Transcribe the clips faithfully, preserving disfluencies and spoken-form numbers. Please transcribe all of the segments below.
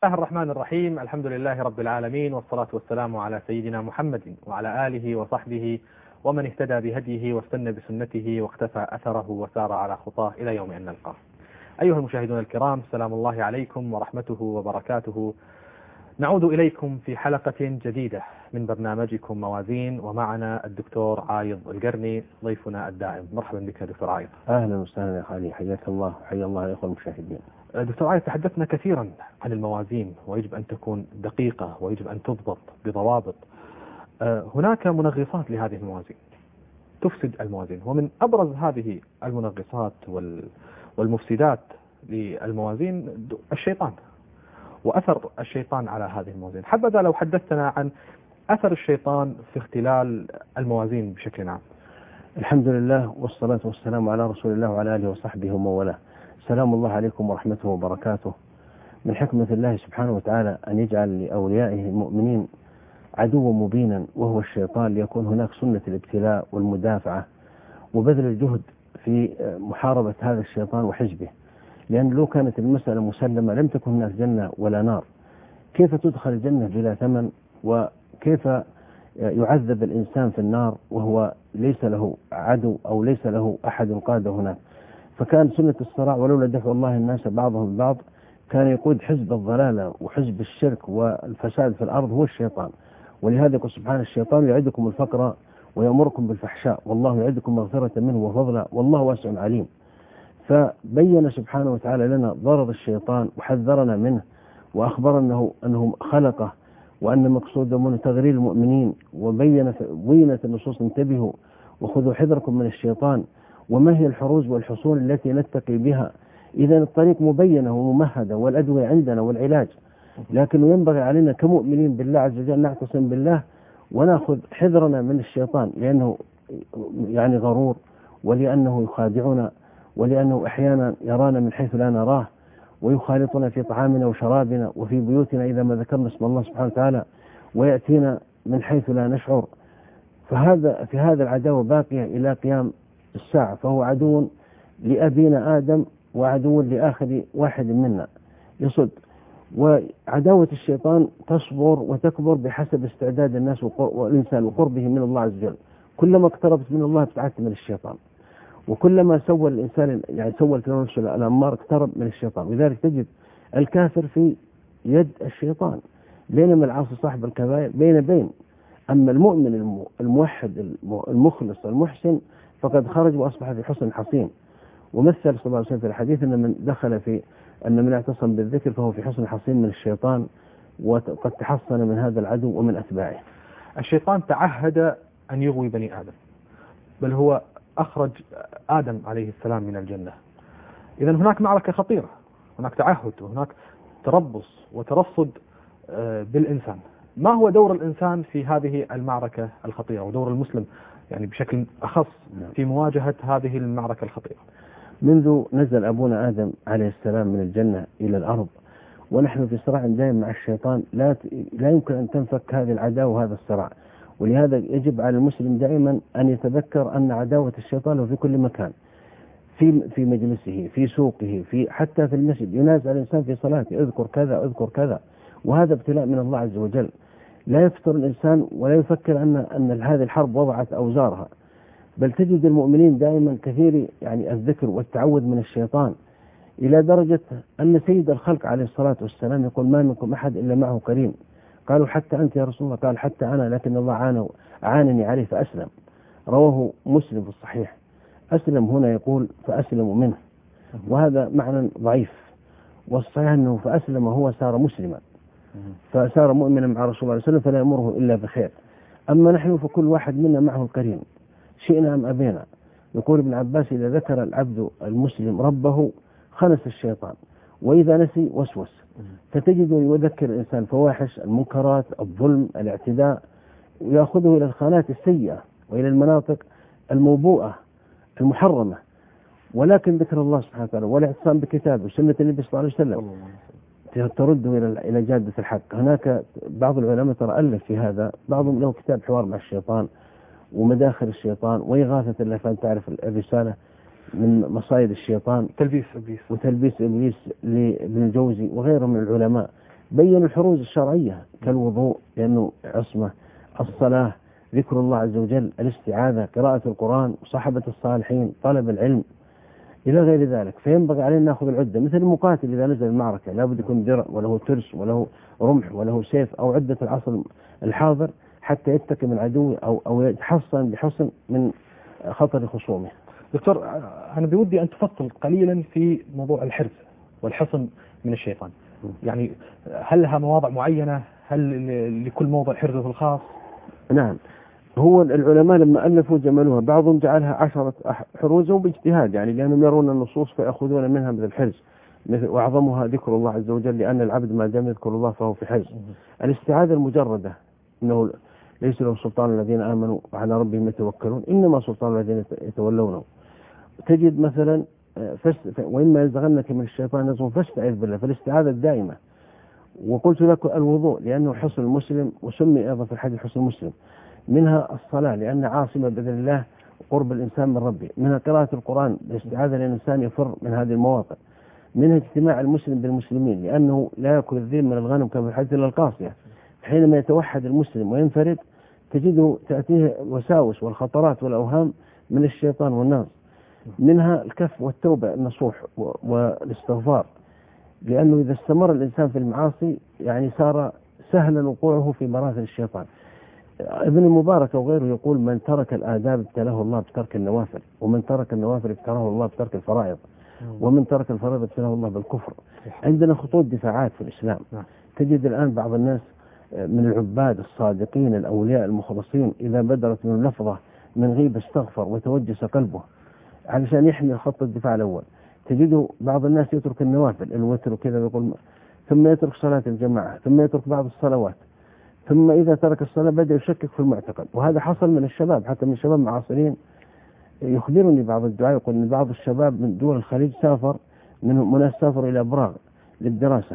الله الرحمن الرحيم. الحمد لله رب العالمين، والصلاة والسلام على سيدنا محمد وعلى آله وصحبه ومن اهتدى بهديه واستنى بسنته واختفى أثره وسار على خطاه إلى يوم أن نلقاه. أيها المشاهدون الكرام، سلام الله عليكم ورحمته وبركاته. نعود إليكم في حلقة جديدة من برنامجكم موازين، ومعنا الدكتور عايض القرني ضيفنا الدائم. مرحبا بك دكتور عايض. أهلا وسهلا يا خالي، حياك الله وحيا الله الأخوة المشاهدين. دكتور عايض، تحدثنا كثيرا عن الموازين، ويجب أن تكون دقيقة ويجب أن تضبط بضوابط. هناك منغصات لهذه الموازين تفسد الموازين، ومن أبرز هذه المنغصات والمفسدات للموازين الشيطان وأثر الشيطان على هذه الموازين. حبذا لو حدثتنا عن أثر الشيطان في اختلال الموازين بشكل عام. الحمد لله والصلاة والسلام على رسول الله وعلى آله وصحبه ومن والاه. سلام الله عليكم ورحمته وبركاته. من حكمة الله سبحانه وتعالى أن يجعل لأوليائه المؤمنين عدوا مبينا وهو الشيطان، ليكون هناك سنة الابتلاء والمدافعة وبذل الجهد في محاربة هذا الشيطان وحزبه، لأن لو كانت المسألة مسلمة لم تكن هناك جنة ولا نار. كيف تدخل الجنة بلا ثمن؟ وكيف يعذب الإنسان في النار وهو ليس له عدو أو ليس له أحد قاد هناك؟ فكان سنة الصراع، ولولا دفع الله الناس بعضهم ببعض كان يقود حزب الضلالة وحزب الشرك والفساد في الأرض هو الشيطان. ولهذا يقول سبحانه: الشيطان يعدكم الفقر ويأمركم بالفحشاء والله يعدكم مغفرة منه وفضلا والله واسع عليم. فبين سبحانه وتعالى لنا ضرر الشيطان وحذرنا منه، وأخبرنا أنه, أنه خلقه وأن مقصوده منه تغرير المؤمنين، وبين بينت النصوص: انتبهوا وخذوا حذركم من الشيطان، وما هي الحروز والحصون التي نتقي بها. إذا الطريق مبينة وممهدة والأدوية عندنا والعلاج، لكن ينبغي علينا كمؤمنين بالله عز وجل نعتصم بالله ونأخذ حذرنا من الشيطان، لأنه يعني غرور، ولأنه يخادعنا، ولأنه أحيانا يرانا من حيث لا نراه، ويخالطنا في طعامنا وشرابنا وفي بيوتنا إذا ما ذكرنا اسم الله سبحانه وتعالى، ويأتينا من حيث لا نشعر. فهذا في هذا العداوة باقية إلى قيام الساعة، فهو عدو لأبينا آدم وعدو لآخر واحد منا يصد. وعداوة الشيطان تصبر وتكبر بحسب استعداد الناس والإنسان وقربه من الله عز وجل. كلما اقتربت من الله ابتعدت من الشيطان، وكلما سوى الإنسان يعني سوى النفس الأمار اقترب من الشيطان. ولذلك تجد الكافر في يد الشيطان، بينما العاصي صاحب الكبائر بين بين. أما المؤمن الموحد المخلص المحسن فقد خرج وأصبح في حسن حصين. ومثل صلى الله عليه وسلم في الحديث أن من دخل في أن من اعتصم بالذكر فهو في حسن حصين من الشيطان، وقد تحصن من هذا العدو ومن أتباعه. الشيطان تعهد أن يغوي بني آدم، بل هو أخرج آدم عليه السلام من الجنة. إذن هناك معركة خطيرة، هناك تعهد وهناك تربص وترصد بالإنسان. ما هو دور الإنسان في هذه المعركة الخطيرة، ودور المسلم يعني بشكل أخص في مواجهة هذه المعركة الخطيرة؟ منذ نزل أبونا آدم عليه السلام من الجنة إلى الأرض ونحن في صراع دائم مع الشيطان، لا لا يمكن أن تنفك هذه العداوة وهذا الصراع. ولهذا يجب على المسلم دائما أن يتذكر أن عداوة الشيطان في كل مكان، في في مجلسه، في سوقه، في حتى في المسجد. ينازع الإنسان في صلاته: اذكر كذا اذكر كذا. وهذا ابتلاء من الله عز وجل. لا يفتر الإنسان ولا يفكر أن أن هذه الحرب وضعت أوزارها، بل تجد المؤمنين دائما كثير يعني الذكر والتعوذ من الشيطان، إلى درجة أن سيد الخلق عليه الصلاة والسلام يقول: ما منكم أحد إلا معه قرين. قالوا: حتى أنت يا رسول الله؟ قال: حتى أنا، لكن الله عانى عانني عليه فأسلم. رواه مسلم في الصحيح. أسلم هنا يقول فأسلم منه، وهذا معنى ضعيف، والصحيح أنه فأسلم هو صار مسلما، فصار مؤمنا مع رسول الله صلى الله عليه وسلم فلا يأمره إلا بخير. أما نحن فكل واحد منا معه القرين، شئنا أم أبينا. يقول ابن عباس: إذا ذكر العبد المسلم ربه خنس الشيطان، وإذا نسي وسوس. فتجد يذكر الإنسان فواحش المنكرات، الظلم، الاعتداء، ويأخذه إلى الخانات السيئة وإلى المناطق الموبوءة المحرمة. ولكن ذكر الله سبحانه وتعالى والاعتصام بكتابه وسنة النبي صلى الله عليه وسلم ترده إلى إلى جادة الحق. هناك بعض العلماء ترى ألف في هذا، بعضهم له كتاب حوار مع الشيطان ومداخل الشيطان وإغاثة اللافان، تعرف الرسالة من مصايد الشيطان، تلبيس إبليس وتلبيس إبليس لابن الجوزي وغيره من العلماء. بين الحروز الشرعية كالوضوء لأنه عصمة، الصلاة، ذكر الله عز وجل، الاستعاذة، قراءة القرآن، صحبة الصالحين، طلب العلم إلى غير ذلك. فينبغي علينا نأخذ العدة مثل المقاتل إذا نزل المعركة لابد يكون درع وله ترس وله رمح وله سيف أو عدة العصر الحاضر حتى يتقي من عدوه أو أو يتحصن بحصن من خطر خصومه. دكتور، أنا بودي أن تفصل قليلا في موضوع الحرز والحصن من الشيطان. يعني هل لها مواضع معينة؟ هل لكل موضع حرزه الخاص؟ نعم، هو العلماء لما ألفوا جملوها، بعضهم جعلها عشرة حروز باجتهاد، يعني لأنهم يرون النصوص فيأخذون منها مثل الحرز، مثل وأعظمها ذكر الله عز وجل لأن العبد ما دام يذكر الله فهو في حرز. الاستعاذة المجردة إنه ليس له سلطان الذين آمنوا وعلى ربهم يتوكلون إنما سلطان الذين يتولونه. تجد مثلا وإما يزغنك من الشيطان نزغ فاستعذ بالله، فالاستعاذة الدائمة. وقلت لك الوضوء لأنه حصن المسلم وسمي أيضا في الحديث حصن المسلم. منها الصلاة لأن عاصمة بإذن الله قرب الإنسان من ربه. منها قراءة القرآن باستعاذة للإنسان يفر من هذه المواطن. منها اجتماع المسلم بالمسلمين لأنه لا يأكل الذئب من الغنم كما في الحديث إلا القاصية. حينما يتوحد المسلم وينفرد تجده تأتيه وساوس والخطرات والأوهام من الشيطان والناس. منها الكف والتوبة النصوح والاستغفار، لأنه إذا استمر الإنسان في المعاصي يعني صار سهلا وقوعه في مراثن الشيطان. ابن المبارك وغيره يقول من ترك الآداب ابتلاه الله بترك النوافل، ومن ترك النوافل ابتلاه الله بترك الفرائض، ومن ترك الفرائض ابتلاه الله بالكفر. عندنا خطوط دفاعات في الإسلام. تجد الآن بعض الناس من العباد الصادقين الأولياء المخلصين إذا بدرت من لفظة من غيبة استغفر وتوجس قلبه علشان يحمي خط الدفاع الأول. تجده بعض الناس يترك النوافل الوتر وكذا يقول، ثم يترك صلاة الجماعة، ثم يترك بعض الصلوات، ثم إذا ترك الصلاة بدأ يشكك في المعتقد. وهذا حصل من الشباب، حتى من الشباب المعاصرين. يخبرني بعض الدعاء يقول أن بعض الشباب من دول الخليج سافر، منهم مناس سافروا إلى براغ للدراسة،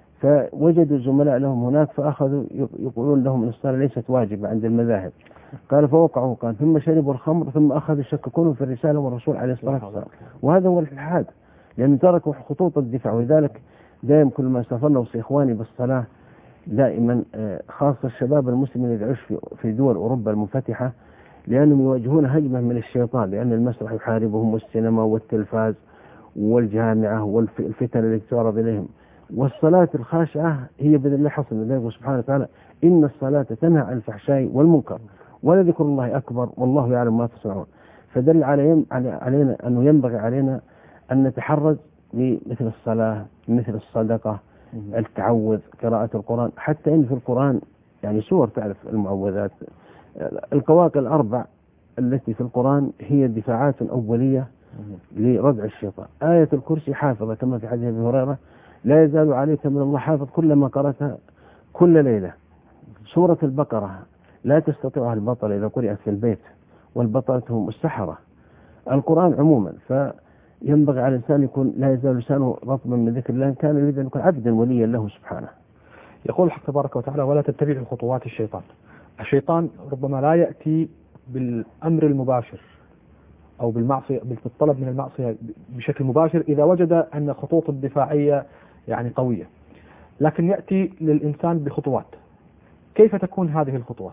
فوجدوا زملاء لهم هناك فأخذوا يقولون لهم أن الصلاة ليست واجبة عند المذاهب. قال فوقعوا قال ثم شربوا الخمر ثم أخذوا يشككون في الرسالة والرسول عليه الصلاة والسلام. وهذا هو الإلحاد، لأن تركوا خطوط الدفاع. ولذلك دائما كل ما سافرنا وصي إخواني بالصلاة دائما خاصة الشباب المسلمين اللي يعيش في دول أوروبا المنفتحة، لأنهم يواجهون هجمة من الشيطان، لأن المسرح يحاربهم والسينما والتلفاز والجامعة والفتن التي تعرض إليهم. والصلاة الخاشعة هي بإذن الله حصل ذلك سبحانه وتعالى إن الصلاة تنهى عن الفحشاء والمنكر ولذكر الله أكبر والله يعلم ما تصنعون. فدل علينا أنه ينبغي علينا أن نتحرز بمثل الصلاة، مثل الصدقة، التعوذ، قراءة القرآن. حتى إن في القرآن يعني سور تعرف المعوذات، القواقع الأربع التي في القرآن هي دفاعات أولية لردع الشيطان. آية الكرسي حافظة كما في حديث أبي هريرة لا يزال عليك من الله حافظ كلما قرأتها كل ليلة. سورة البقرة لا تستطيعها البطل إذا قرأت في البيت، والبطلة هم السحرة. القرآن عموما فينبغي على الإنسان يكون لا يزال لسانه رطبا من ذكر الله، كان يريد أن يكون عبدا وليا له سبحانه. يقول الحق تبارك وتعالى ولا تتبع خطوات الشيطان. الشيطان ربما لا يأتي بالأمر المباشر أو بالمعصية بالطلب من المعصية بشكل مباشر إذا وجد أن خطوط الدفاعية يعني قوية، لكن يأتي للإنسان بخطوات. كيف تكون هذه الخطوات؟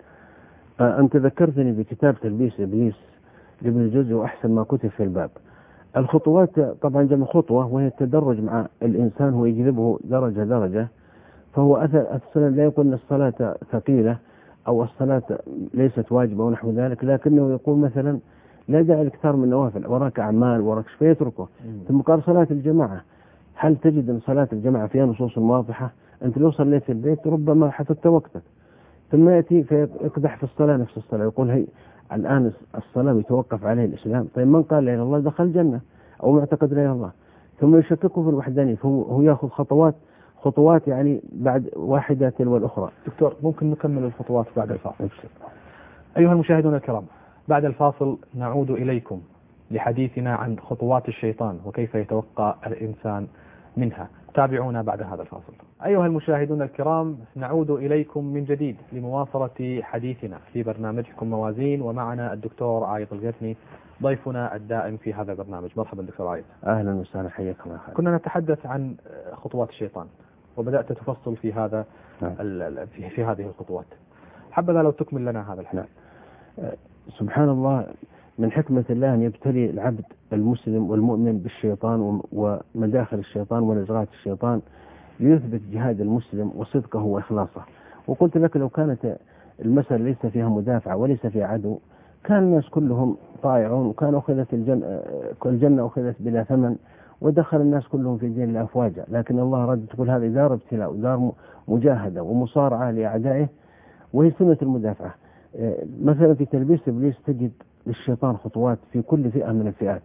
أنت ذكرتني بكتاب تلبيس إبليس لابن الجوزي وأحسن ما كتب في الباب. الخطوات طبعا جمع خطوة وهي التدرج مع الإنسان، هو يجذبه درجة درجة. فهو أثر الصلاة لا يقول أن الصلاة ثقيلة أو الصلاة ليست واجبة ونحو ذلك، لكنه يقول مثلا لا داعي لكثار من النوافل، وراك أعمال وراك فيتركه. ثم قال صلاة الجماعة، هل تجد أن صلاة الجماعة فيها نصوص واضحة؟ أنت لو صليت في البيت ربما حفظت وقتك. ثم يأتي فيقدح في الصلاة نفس الصلاة، يقول هي الآن الصلاة يتوقف عليه الإسلام. طيب من قال لا إله إلا الله دخل الجنة أو معتقد لا إله إلا الله. ثم يشككه في الوحدانية، فهو يأخذ خطوات خطوات يعني بعد واحدة تلو الأخرى. دكتور ممكن نكمل الخطوات بعد الفاصل؟ أيها المشاهدون الكرام، بعد الفاصل نعود إليكم لحديثنا عن خطوات الشيطان وكيف يتوقع الإنسان منها. تابعونا بعد هذا الفاصل. أيها المشاهدون الكرام، نعود إليكم من جديد لمواصلة حديثنا في برنامجكم موازين، ومعنا الدكتور عايض القرني ضيفنا الدائم في هذا البرنامج. مرحبا دكتور عايض. أهلا وسهلا، حياك الله. كنا نتحدث عن خطوات الشيطان، وبدأت تفصل في هذا نعم. في, في هذه الخطوات. حبذا لو تكمل لنا هذا الحديث. نعم. سبحان الله، من حكمة الله أن يبتلي العبد المسلم والمؤمن بالشيطان ومداخل الشيطان ونزغات الشيطان ليثبت جهاد المسلم وصدقه وإخلاصه. وقلت لك لو كانت المسألة ليس فيها مدافع وليس فيها عدو كان الناس كلهم طائعون، وكان أخذت الجنة, الجنة أخذت بلا ثمن، ودخل الناس كلهم في دين الأفواج. لكن الله رد تقول هذه دار ابتلاء ودار مجاهدة ومصارعة لأعدائه، وهي سنة المدافعة. مثلا في تلبيس إبليس تجد للشيطان خطوات في كل فئة من الفئات.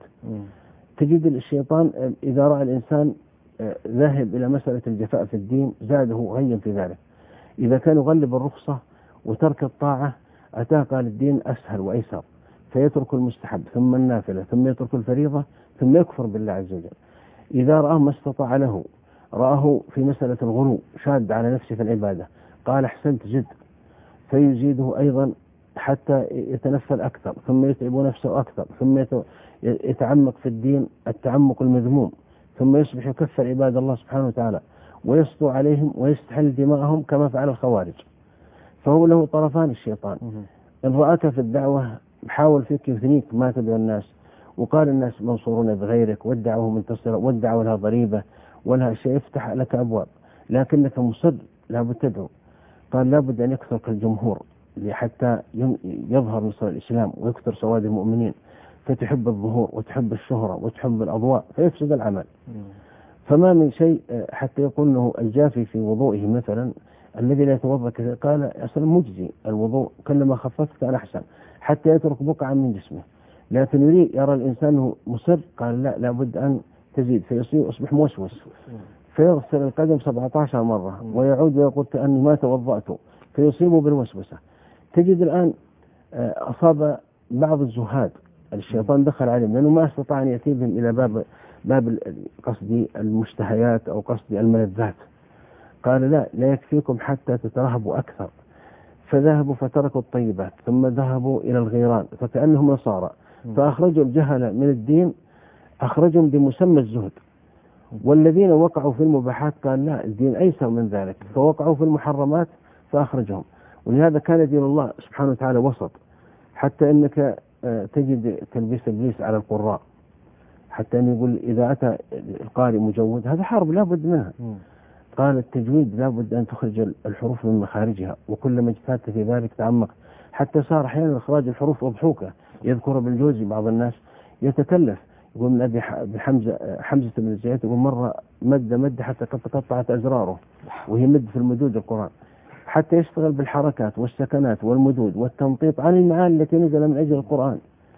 تجد الشيطان إذا رأى الإنسان ذاهب إلى مسألة الجفاء في الدين زاده غيا في ذلك. إذا كان يغلب الرخصة وترك الطاعة أتاه قال الدين أسهل وأيسر، فيترك المستحب ثم النافلة ثم يترك الفريضة ثم يكفر بالله عز وجل. إذا رآه ما استطاع له، رآه في مسألة الغلو شاد على نفسه في العبادة قال أحسنت جد، فيزيده أيضا حتى يتنفل أكثر ثم يتعب نفسه أكثر ثم يتعمق في الدين التعمق المذموم، ثم يصبح يكفر عباد الله سبحانه وتعالى ويسطو عليهم ويستحل دماءهم كما فعل الخوارج. فهو له طرفان الشيطان. إن رأك في الدعوة حاول فيك يثنيك ما تدعو الناس، وقال الناس منصورون بغيرك وادعوه منتصرا وادعوا لها ضريبة ولها شيء، يفتح لك أبواب لكنك مصر لابد تدعو. قال لابد أن يكثر كالجمهور حتى يظهر نصر الإسلام ويكثر سواد المؤمنين، فتحب الظهور وتحب الشهرة وتحب الأضواء فيفسد العمل. فما من شيء حتى يقول له الجافي في وضوئه مثلا الذي لا يتوضأ كذا قال أصلا مجزي الوضوء كلما خففت كان أحسن، حتى يترك بقعة من جسمه. لكن يريد يرى الإنسان مصر قال لا لابد أن تزيد، فيصير أصبح موسوس فيغسل القدم سبعة عشر مرة ويعود ويقول كأني ما توضأت فيصيبه بالوسوسة. تجد الآن أصاب بعض الزهاد الشيطان دخل عليهم لأنه ما استطاع أن يأتي بهم إلى باب باب قصدي المشتهيات أو قصدي الملذات. قال لا لا يكفيكم حتى تترهبوا أكثر، فذهبوا فتركوا الطيبات ثم ذهبوا إلى الغيران فكأنهم نصارى، فأخرجوا الجهل من الدين أخرجهم بمسمى الزهد. والذين وقعوا في المباحات قال لا الدين أيسر من ذلك، فوقعوا في المحرمات فأخرجهم. ولهذا كان دين الله سبحانه وتعالى وسط، حتى أنك تجد تلبيس إبليس على القراء، حتى أن يقول إذا أتى القارئ مجود هذا حرب لا بد منها. قال التجويد لا بد أن تخرج الحروف من مخارجها، وكلما اجتهدت في ذلك تعمق، حتى صار أحيانا إخراج الحروف أضحوكة. يذكر ابن الجوزي بعض الناس يتكلف يقول من أبي حمزة حمزة بن زياد يقول مرة مد مد حتى قطعت أزراره، وهي مد في المدود القرآن، حتى يشتغل بالحركات والسكنات والمدود والتنطيط عن المعاني التي نزل من أجل القرآن.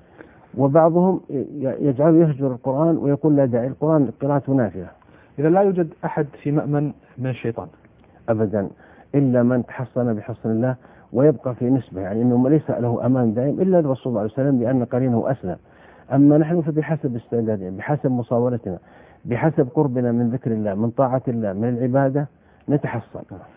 وبعضهم يجعل يهجر القرآن ويقول لا داعي القرآن قراءته نافذة. إذا لا يوجد أحد في مأمن من الشيطان أبدا إلا من تحصن بحصن الله ويبقى في نسبة، يعني أنه ليس له أمان دائم إلا الرسول صلى الله عليه وسلم لأن قرينه أسلم. أما نحن فبحسب استعدادنا بحسب مصاولتنا بحسب قربنا من ذكر الله من طاعة الله من العبادة نتحصن.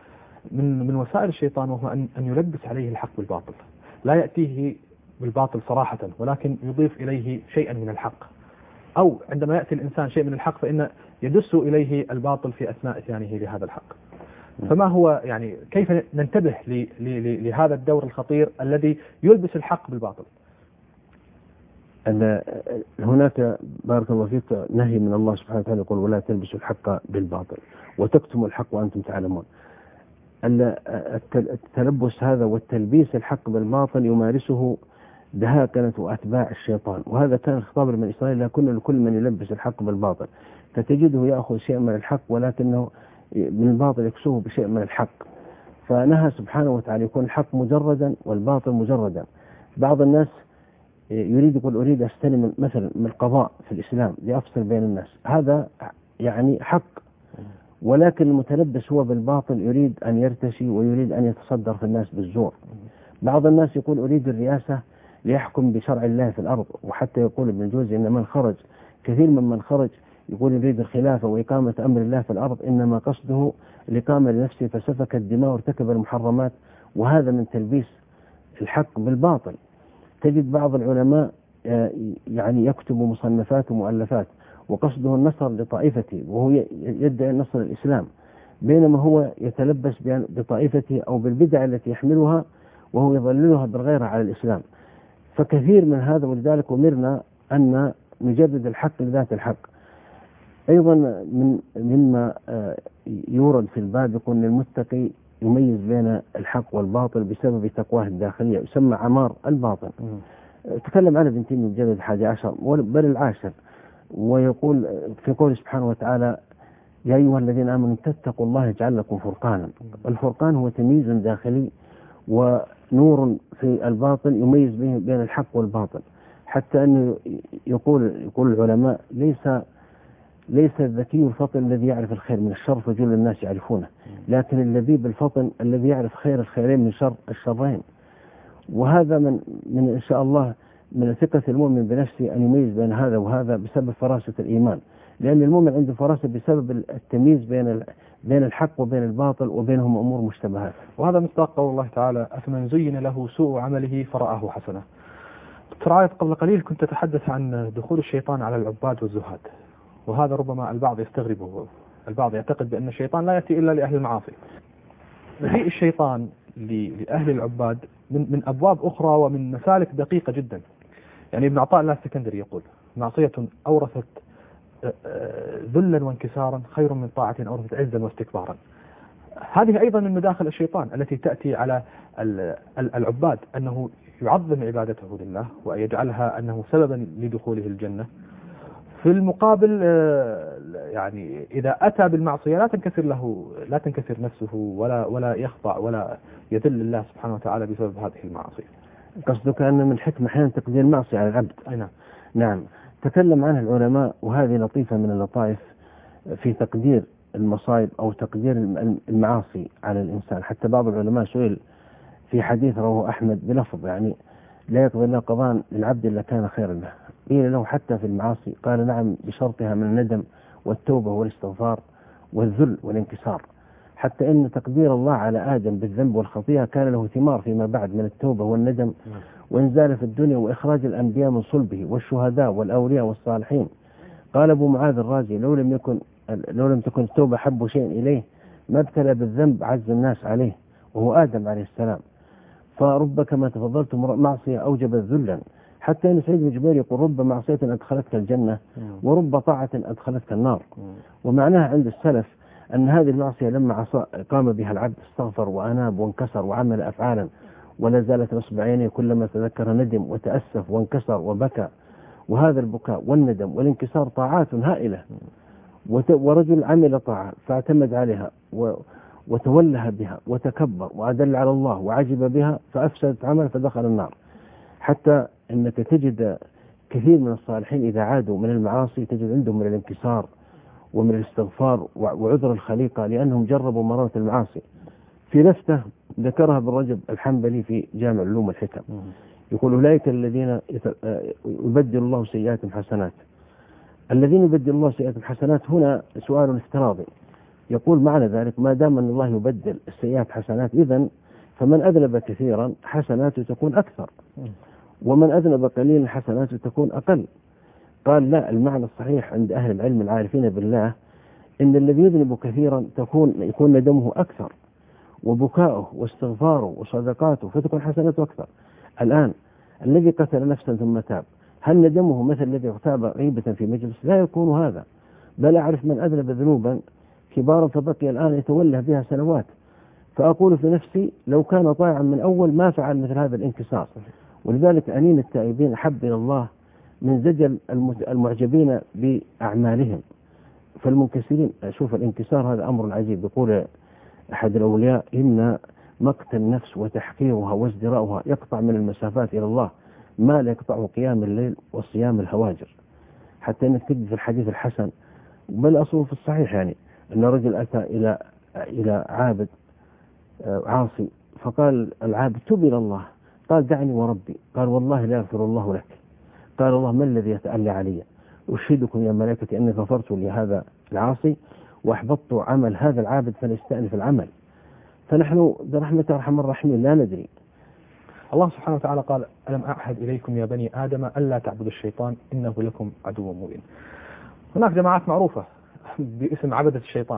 من من وسائل الشيطان وهو أن أن يلبس عليه الحق بالباطل، لا يأتيه بالباطل صراحة ولكن يضيف إليه شيئا من الحق، أو عندما يأتي الإنسان شيء من الحق فإن يدس إليه الباطل في أثناء إتيانه لهذا الحق. فما هو يعني كيف ننتبه لهذا الدور الخطير الذي يلبس الحق بالباطل؟ أن هناك بارك الله فيك نهي من الله سبحانه وتعالى يقول ولا تلبسوا الحق بالباطل وتكتموا الحق وأنتم تعلمون. التلبس هذا والتلبيس الحق بالباطل يمارسه دهاكنة وأتباع الشيطان، وهذا كان خطاب من إسرائيل لا كل لكل من يلبس الحق بالباطل، فتجده يأخذ شيء من الحق ولكنه من الباطل يكسوه بشيء من الحق. فنهى سبحانه وتعالى يكون الحق مجردا والباطل مجردا. بعض الناس يريد يقول أريد أستلم مثلا من القضاء في الإسلام لأفصل بين الناس، هذا يعني حق، ولكن المتلبس هو بالباطل يريد أن يرتشي ويريد أن يتصدر في الناس بالزور. بعض الناس يقول أريد الرئاسة ليحكم بشرع الله في الأرض، وحتى يقول ابن الجوزي إن من خرج كثير من من خرج يقول يريد الخلافة وإقامة أمر الله في الأرض إنما قصده الإقامة لنفسه فسفك الدماء وارتكب المحرمات، وهذا من تلبيس الحق بالباطل. تجد بعض العلماء يعني يكتب مصنفات ومؤلفات وقصده النصر لطائفته وهو يدعي النصر الإسلام، بينما هو يتلبس بطائفته أو بالبدع التي يحملها وهو يضللها بالغيرة على الإسلام. فكثير من هذا، ولذلك أمرنا أن نجدد الحق لذات الحق. أيضا من مما يورد في الباب يقول المتقي يميز بين الحق والباطل بسبب تقواه الداخلية، يسمى عمار الباطن. تكلم عنه ابن تيمية الجلد الحادي عشر بل العاشر، ويقول في قوله سبحانه وتعالى: يا أيها الذين آمنوا تتقوا الله يجعل لكم فرقانا. الفرقان هو تمييز داخلي ونور في الباطن يميز به بين الحق والباطل، حتى أنه يقول يقول العلماء: ليس ليس الذكي الفطن الذي يعرف الخير من الشر فجل الناس يعرفونه، لكن اللبيب الفطن الذي يعرف خير الخيرين من شر الشرين. وهذا من من إن شاء الله من ثقة المؤمن بنفسه أن يميز بين هذا وهذا بسبب فراسة الإيمان، لأن المؤمن عنده فراسة بسبب التمييز بين بين الحق وبين الباطل وبينهم أمور مشتبهات. وهذا مصداق قول الله تعالى: أفمن زين له سوء عمله فرآه حسنة. دكتور عايض، قبل قليل كنت تتحدث عن دخول الشيطان على العباد والزهاد، وهذا ربما البعض يستغربه، البعض يعتقد بأن الشيطان لا يأتي إلا لأهل المعاصي. مجيء الشيطان لأهل العباد من من أبواب أخرى ومن مسالك دقيقة جدا. يعني ابن عطاء الله السكندري يقول: معصية أورثت ذلا وانكسارا خير من طاعة أورثت عزا واستكبارا. هذه أيضا من مداخل الشيطان التي تأتي على العباد، أنه يعظم عبادته لله ويجعلها أنه سببا لدخوله الجنة. في المقابل يعني إذا أتى بالمعصية لا تنكسر له لا تنكسر نفسه ولا ولا يخضع ولا يذل الله سبحانه وتعالى بسبب هذه المعاصي. قصدك أن من حكمة أحيانا تقدير المعصية على العبد؟ أي نعم. نعم، تكلم عنها العلماء، وهذه لطيفة من اللطائف في تقدير المصائب أو تقدير المعاصي على الإنسان. حتى بعض العلماء سئل في حديث رواه أحمد بلفظ يعني: لا يقضي الله قضاء للعبد إلا كان خيرا له. قيل له: حتى في المعاصي؟ قال: نعم، بشرطها من الندم والتوبة والاستغفار والذل والانكسار. حتى إن تقدير الله على آدم بالذنب والخطيئة كان له ثمار فيما بعد من التوبة والندم وإنزال في الدنيا وإخراج الأنبياء من صلبه والشهداء والأولياء والصالحين. قال أبو معاذ الرازي: لو لم يكن لو لم تكن التوبة حب شيء إليه ما ابتلى بالذنب عز الناس عليه، وهو آدم عليه السلام. فرب كما تفضلت معصية أوجبت ذلا. حتى إن سعيد بن جبير يقول: رب معصية أدخلتك الجنة ورب طاعة أدخلتك النار. ومعناها عند السلف أن هذه المعصية لما قام بها العبد استغفر وأناب وانكسر وعمل أفعالا ولا زالت نصب عينيه كلما تذكر ندم وتأسف وانكسر وبكى. وهذا البكاء والندم والانكسار طاعات هائلة، ورجل عمل طاعة فاعتمد عليها وتولها بها وتكبر وأدل على الله وعجب بها فأفسدت عمل فدخل النار. حتى أنك تجد كثير من الصالحين إذا عادوا من المعاصي تجد عندهم من الانكسار ومن الاستغفار وعذر الخليقة لأنهم جربوا مرارة المعاصي. في لفتة ذكرها ابن رجب الحنبلي في جامع العلوم والحكم، يقول: أولئك الذين يبدل الله سيئاتهم حسنات. الذين يبدل الله سيئاتهم حسنات هنا سؤال افتراضي، يقول معنى ذلك ما دام أن الله يبدل السيئات حسنات إذن فمن أذنب كثيرا حسناته تكون أكثر، ومن أذنب قليلا حسناته تكون أقل. قال: لا، المعنى الصحيح عند أهل العلم العارفين بالله إن الذي يذنب كثيرا تكون يكون ندمه أكثر وبكاؤه واستغفاره وصدقاته فتكون حسناته أكثر. الآن الذي قتل نفسا ثم تاب هل ندمه مثل الذي اغتاب غيبة في مجلس؟ لا يكون هذا، بل أعرف من أذنب ذنوبا كبارا فبقي الآن يتولى بها سنوات، فأقول في نفسي لو كان طائعا من أول ما فعل مثل هذا الانكسار. ولذلك أنين التائبين أحب إلى الله من زجل المعجبين بأعمالهم. فالمنكسرين، شوف الانكسار هذا أمر عجيب. يقول أحد الأولياء: إن مقت النفس وتحقيرها وازدراؤها يقطع من المسافات إلى الله ما لا يقطعه قيام الليل وصيام الهواجر. حتى أنك تجد في الحديث الحسن بل أصول في الصحيح يعني أن رجل أتى إلى إلى عابد عاصي فقال العابد: تب إلى الله. قال: دعني وربي. قال: والله لا يغفر الله لك. قال: الله ما الذي يتألى علي؟ أشهدكم يا ملائكتي أني غفرت لهذا العاصي وأحبطت عمل هذا العابد فليستأنف العمل. فنحن برحمة أرحم الراحمين لا ندري. الله سبحانه وتعالى قال: ألم أعهد إليكم يا بني آدم ألا تعبدوا الشيطان إنه لكم عدو مبين. هناك جماعات معروفة باسم عبدة الشيطان،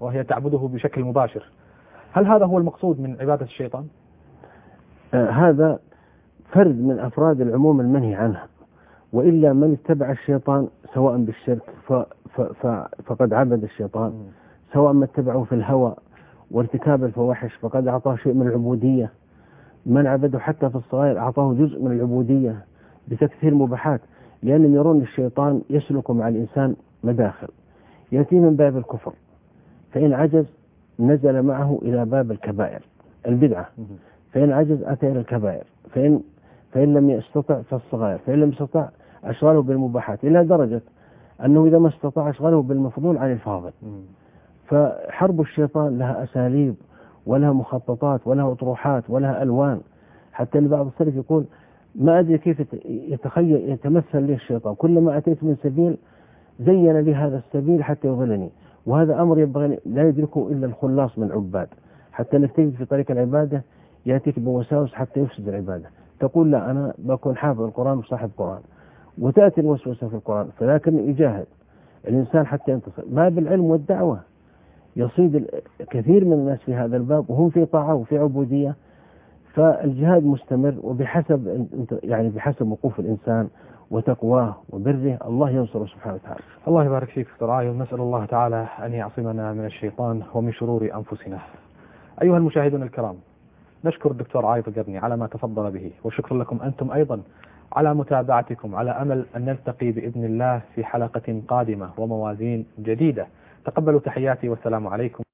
وهي تعبده بشكل مباشر. هل هذا هو المقصود من عبادة الشيطان؟ آه هذا فرد من أفراد العموم المنهي عنها، وإلا من اتبع الشيطان سواء بالشرك ف ف ف فقد عبد الشيطان، سواء ما اتبعه في الهوى وارتكاب الفواحش فقد أعطاه شيء من العبودية، من عبده حتى في الصغير أعطاه جزء من العبودية بتكثير مباحات، لأنهم يرون الشيطان يسلك مع الإنسان مداخل، يأتي من باب الكفر فإن عجز نزل معه إلى باب الكبائر البدعة، فإن عجز أتى إلى الكبائر، فإن فإن لم يستطع فالصغائر، فإن لم يستطع أشغله بالمباحات، إلى درجة أنه إذا ما استطاع أشغله بالمفضول عن الفاضل. فحرب الشيطان لها أساليب ولها مخططات ولها أطروحات ولها ألوان، حتى بعض السلف يقول ما أدري كيف يتخيل يتمثل لي الشيطان، كلما أتيت من سبيل زين لي هذا السبيل حتى يضلني، وهذا أمر ينبغي لا يدركه إلا الخلاص من العباد، حتى نجتهد في طريق العبادة يأتيك بوساوس حتى يفسد العبادة. تقول لا أنا بكون حافظ القرآن وصاحب قرآن، وتأتي الوسوسة في القرآن، فلكن يجاهد الإنسان حتى ينتصر. باب العلم والدعوة يصيد كثير من الناس في هذا الباب وهم في طاعة وفي عبودية، فالجهاد مستمر، وبحسب يعني بحسب وقوف الإنسان وتقواه وبره الله ينصره سبحانه وتعالى. الله يبارك فيك دكتور عايض، نسأل الله تعالى أن يعصمنا من الشيطان ومن شرور أنفسنا. أيها المشاهدون الكرام، نشكر الدكتور عايض القرني على ما تفضل به، وشكر لكم أنتم أيضا على متابعتكم، على أمل أن نلتقي بإذن الله في حلقة قادمة وموازين جديدة. تقبلوا تحياتي والسلام عليكم.